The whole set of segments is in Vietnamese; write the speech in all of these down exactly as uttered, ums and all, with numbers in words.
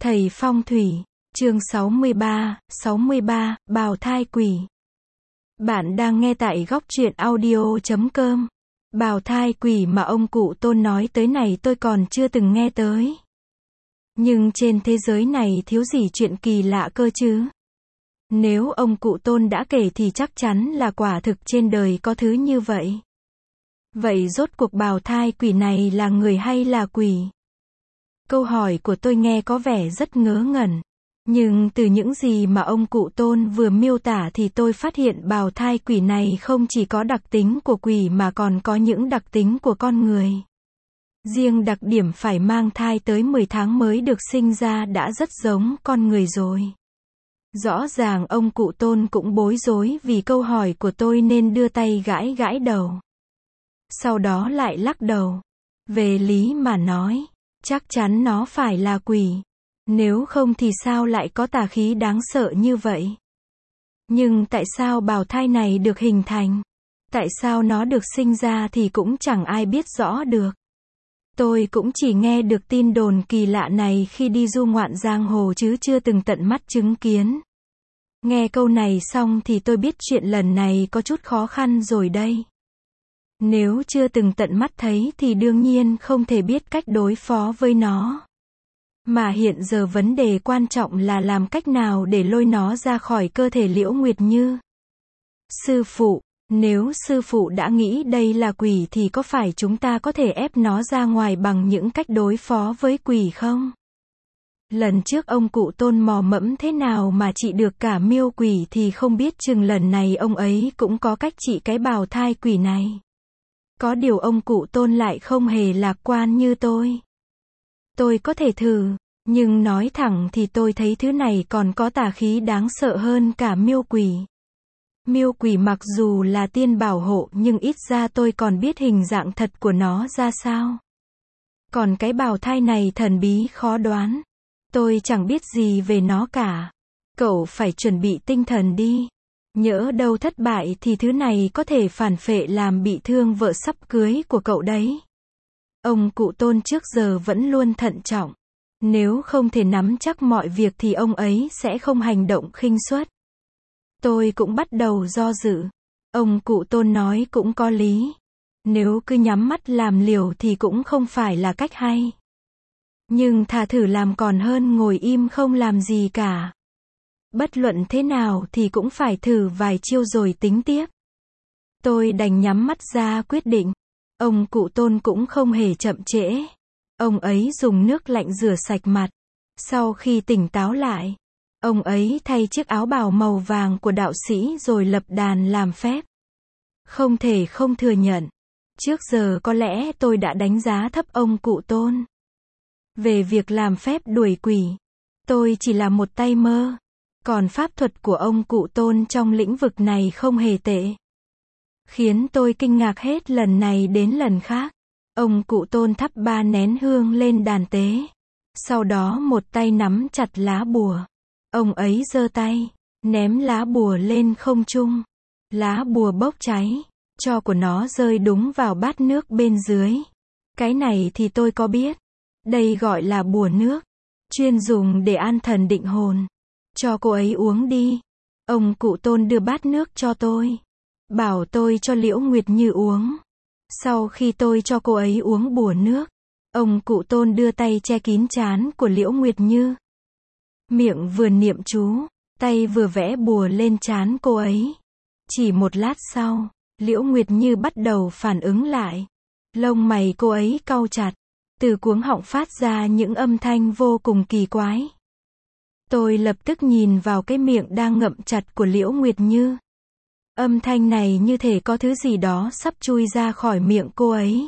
Thầy phong thủy, chương sáu mươi ba, sáu mươi ba, bào thai quỷ. Bạn đang nghe tại góc truyện audio chấm com. Bào thai quỷ mà ông cụ Tôn nói tới này tôi còn chưa từng nghe tới. Nhưng trên thế giới này thiếu gì chuyện kỳ lạ cơ chứ. Nếu ông cụ Tôn đã kể thì chắc chắn là quả thực trên đời có thứ như vậy. Vậy rốt cuộc bào thai quỷ này là người hay là quỷ? Câu hỏi của tôi nghe có vẻ rất ngớ ngẩn. Nhưng từ những gì mà ông cụ Tôn vừa miêu tả thì tôi phát hiện bào thai quỷ này không chỉ có đặc tính của quỷ mà còn có những đặc tính của con người. Riêng đặc điểm phải mang thai tới mười tháng mới được sinh ra đã rất giống con người rồi. Rõ ràng ông cụ Tôn cũng bối rối vì câu hỏi của tôi nên đưa tay gãi gãi đầu. Sau đó lại lắc đầu. Về lý mà nói, chắc chắn nó phải là quỷ. Nếu không thì sao lại có tà khí đáng sợ như vậy? Nhưng tại sao bào thai này được hình thành? Tại sao nó được sinh ra thì cũng chẳng ai biết rõ được. Tôi cũng chỉ nghe được tin đồn kỳ lạ này khi đi du ngoạn giang hồ chứ chưa từng tận mắt chứng kiến. Nghe câu này xong thì tôi biết chuyện lần này có chút khó khăn rồi đây. Nếu chưa từng tận mắt thấy thì đương nhiên không thể biết cách đối phó với nó. Mà hiện giờ vấn đề quan trọng là làm cách nào để lôi nó ra khỏi cơ thể Liễu Nguyệt Như. Sư phụ, nếu sư phụ đã nghĩ đây là quỷ thì có phải chúng ta có thể ép nó ra ngoài bằng những cách đối phó với quỷ không? Lần trước ông cụ Tôn mò mẫm thế nào mà trị được cả miêu quỷ thì không biết chừng lần này ông ấy cũng có cách trị cái bào thai quỷ này. Có điều ông cụ Tôn lại không hề lạc quan như tôi. Tôi có thể thử, nhưng nói thẳng thì tôi thấy thứ này còn có tà khí đáng sợ hơn cả miêu quỷ. Miêu quỷ mặc dù là tiên bảo hộ nhưng ít ra tôi còn biết hình dạng thật của nó ra sao. Còn cái bào thai này thần bí khó đoán. Tôi chẳng biết gì về nó cả. Cậu phải chuẩn bị tinh thần đi. Nhỡ đâu thất bại thì thứ này có thể phản phệ làm bị thương vợ sắp cưới của cậu đấy. Ông cụ Tôn trước giờ vẫn luôn thận trọng. Nếu không thể nắm chắc mọi việc thì ông ấy sẽ không hành động khinh suất. Tôi cũng bắt đầu do dự. Ông cụ Tôn nói cũng có lý. Nếu cứ nhắm mắt làm liều thì cũng không phải là cách hay. Nhưng thà thử làm còn hơn ngồi im không làm gì cả. Bất luận thế nào thì cũng phải thử vài chiêu rồi tính tiếp. Tôi đành nhắm mắt ra quyết định. Ông cụ Tôn cũng không hề chậm trễ. Ông ấy dùng nước lạnh rửa sạch mặt. Sau khi tỉnh táo lại, ông ấy thay chiếc áo bào màu vàng của đạo sĩ rồi lập đàn làm phép. Không thể không thừa nhận. Trước giờ có lẽ tôi đã đánh giá thấp ông cụ Tôn. Về việc làm phép đuổi quỷ, tôi chỉ là một tay mơ. Còn pháp thuật của ông cụ Tôn trong lĩnh vực này không hề tệ. Khiến tôi kinh ngạc hết lần này đến lần khác. Ông cụ Tôn thắp ba nén hương lên đàn tế. Sau đó một tay nắm chặt lá bùa. Ông ấy giơ tay, ném lá bùa lên không trung. Lá bùa bốc cháy, tro của nó rơi đúng vào bát nước bên dưới. Cái này thì tôi có biết. Đây gọi là bùa nước. Chuyên dùng để an thần định hồn. Cho cô ấy uống đi. Ông cụ Tôn đưa bát nước cho tôi. Bảo tôi cho Liễu Nguyệt Như uống. Sau khi tôi cho cô ấy uống bùa nước, ông cụ Tôn đưa tay che kín trán của Liễu Nguyệt Như. Miệng vừa niệm chú, tay vừa vẽ bùa lên trán cô ấy. Chỉ một lát sau, Liễu Nguyệt Như bắt đầu phản ứng lại. Lông mày cô ấy cau chặt. Từ cuống họng phát ra những âm thanh vô cùng kỳ quái. Tôi lập tức nhìn vào cái miệng đang ngậm chặt của Liễu Nguyệt Như. Âm thanh này như thể có thứ gì đó sắp chui ra khỏi miệng cô ấy.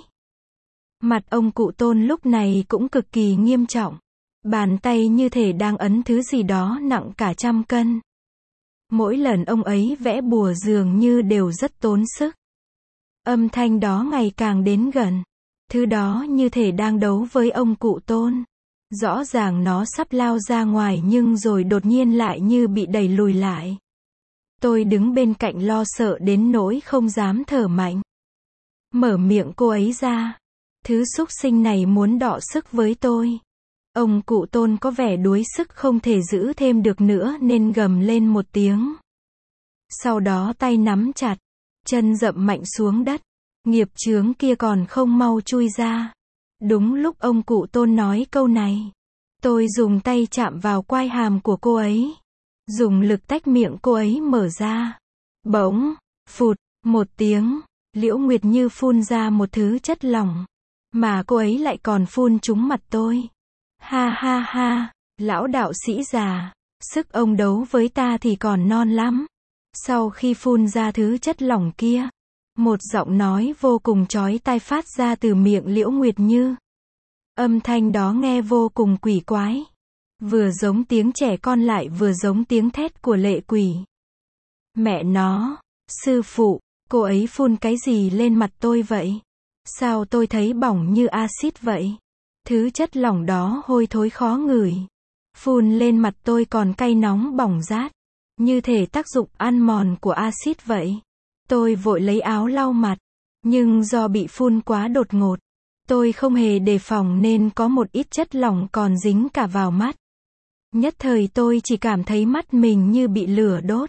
Mặt ông cụ Tôn lúc này cũng cực kỳ nghiêm trọng. Bàn tay như thể đang ấn thứ gì đó nặng cả trăm cân. Mỗi lần ông ấy vẽ bùa dường như đều rất tốn sức. Âm thanh đó ngày càng đến gần. Thứ đó như thể đang đấu với ông cụ Tôn. Rõ ràng nó sắp lao ra ngoài nhưng rồi đột nhiên lại như bị đẩy lùi lại. Tôi đứng bên cạnh lo sợ đến nỗi không dám thở mạnh. Mở miệng cô ấy ra. Thứ xúc sinh này muốn đọ sức với tôi. Ông cụ Tôn có vẻ đuối sức không thể giữ thêm được nữa nên gầm lên một tiếng. Sau đó tay nắm chặt, chân dậm mạnh xuống đất. Nghiệp chướng kia còn không mau chui ra. Đúng lúc ông cụ Tôn nói câu này, tôi dùng tay chạm vào quai hàm của cô ấy, dùng lực tách miệng cô ấy mở ra. Bỗng, phụt, một tiếng, Liễu Nguyệt Như phun ra một thứ chất lỏng, mà cô ấy lại còn phun trúng mặt tôi. Ha ha ha, lão đạo sĩ già, sức ông đấu với ta thì còn non lắm. Sau khi phun ra thứ chất lỏng kia, một giọng nói vô cùng chói tai phát ra từ miệng Liễu Nguyệt Như. Âm thanh đó nghe vô cùng quỷ quái. Vừa giống tiếng trẻ con lại vừa giống tiếng thét của lệ quỷ. Mẹ nó, sư phụ, cô ấy phun cái gì lên mặt tôi vậy? Sao tôi thấy bỏng như axit vậy? Thứ chất lỏng đó hôi thối khó ngửi. Phun lên mặt tôi còn cay nóng bỏng rát. Như thể tác dụng ăn mòn của axit vậy. Tôi vội lấy áo lau mặt. Nhưng do bị phun quá đột ngột, tôi không hề đề phòng nên có một ít chất lỏng còn dính cả vào mắt. Nhất thời tôi chỉ cảm thấy mắt mình như bị lửa đốt.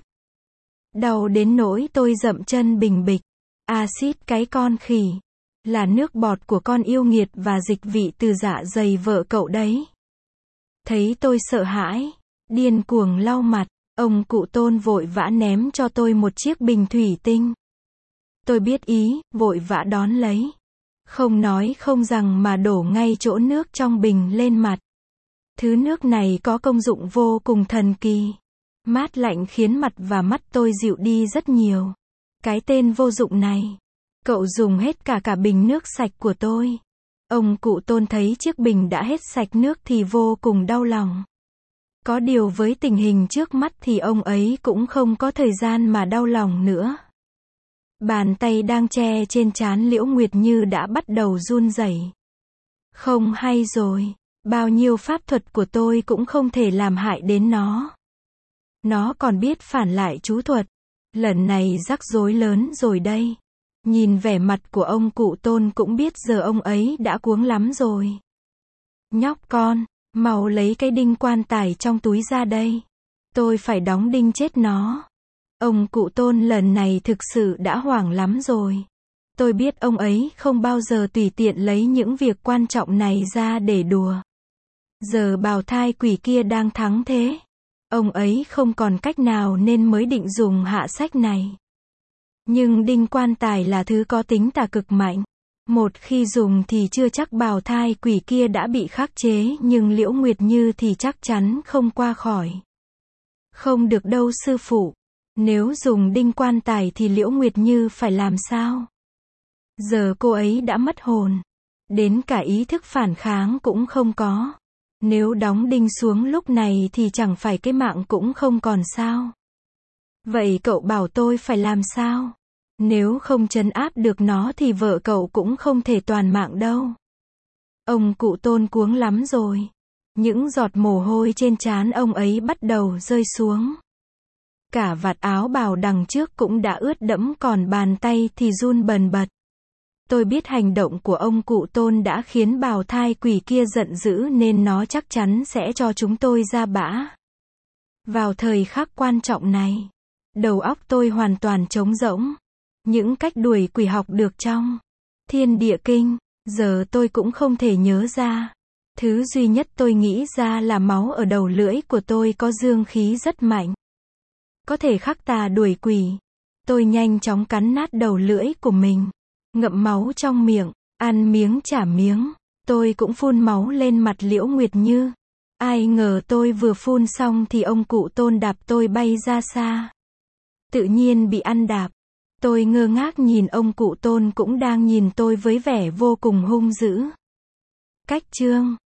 Đau đến nỗi tôi dậm chân bình bịch. Axit cái con khỉ. Là nước bọt của con yêu nghiệt và dịch vị từ dạ dày vợ cậu đấy. Thấy tôi sợ hãi, điên cuồng lau mặt, ông cụ Tôn vội vã ném cho tôi một chiếc bình thủy tinh. Tôi biết ý, vội vã đón lấy. Không nói không rằng mà đổ ngay chỗ nước trong bình lên mặt. Thứ nước này có công dụng vô cùng thần kỳ. Mát lạnh khiến mặt và mắt tôi dịu đi rất nhiều. Cái tên vô dụng này. Cậu dùng hết cả cả bình nước sạch của tôi. Ông cụ Tôn thấy chiếc bình đã hết sạch nước thì vô cùng đau lòng. Có điều với tình hình trước mắt thì ông ấy cũng không có thời gian mà đau lòng nữa. Bàn tay đang che trên trán Liễu Nguyệt Như đã bắt đầu run rẩy. Không hay rồi, bao nhiêu pháp thuật của tôi cũng không thể làm hại đến nó. Nó còn biết phản lại chú thuật. Lần này rắc rối lớn rồi đây. Nhìn vẻ mặt của ông cụ Tôn cũng biết giờ ông ấy đã cuống lắm rồi. Nhóc con, mau lấy cái đinh quan tài trong túi ra đây. Tôi phải đóng đinh chết nó. Ông cụ Tôn lần này thực sự đã hoảng lắm rồi. Tôi biết ông ấy không bao giờ tùy tiện lấy những việc quan trọng này ra để đùa. Giờ bào thai quỷ kia đang thắng thế. Ông ấy không còn cách nào nên mới định dùng hạ sách này. Nhưng đinh quan tài là thứ có tính tà cực mạnh. Một khi dùng thì chưa chắc bào thai quỷ kia đã bị khắc chế, nhưng Liễu Nguyệt Như thì chắc chắn không qua khỏi. Không được đâu sư phụ. Nếu dùng đinh quan tài thì Liễu Nguyệt Như phải làm sao? Giờ cô ấy đã mất hồn. Đến cả ý thức phản kháng cũng không có. Nếu đóng đinh xuống lúc này thì chẳng phải cái mạng cũng không còn sao? Vậy cậu bảo tôi phải làm sao? Nếu không trấn áp được nó thì vợ cậu cũng không thể toàn mạng đâu. Ông cụ Tôn cuống lắm rồi. Những giọt mồ hôi trên trán ông ấy bắt đầu rơi xuống. Cả vạt áo bào đằng trước cũng đã ướt đẫm, còn bàn tay thì run bần bật. Tôi biết hành động của ông cụ Tôn đã khiến bào thai quỷ kia giận dữ nên nó chắc chắn sẽ cho chúng tôi ra bã. Vào thời khắc quan trọng này, đầu óc tôi hoàn toàn trống rỗng. Những cách đuổi quỷ học được trong Thiên Địa Kinh, giờ tôi cũng không thể nhớ ra. Thứ duy nhất tôi nghĩ ra là máu ở đầu lưỡi của tôi có dương khí rất mạnh. Có thể khắc tà đuổi quỷ. Tôi nhanh chóng cắn nát đầu lưỡi của mình, ngậm máu trong miệng, ăn miếng trả miếng. Tôi cũng phun máu lên mặt Liễu Nguyệt Như. Ai ngờ tôi vừa phun xong thì ông cụ Tôn đạp tôi bay ra xa. Tự nhiên bị ăn đạp. Tôi ngơ ngác nhìn ông cụ Tôn cũng đang nhìn tôi với vẻ vô cùng hung dữ. Cách chương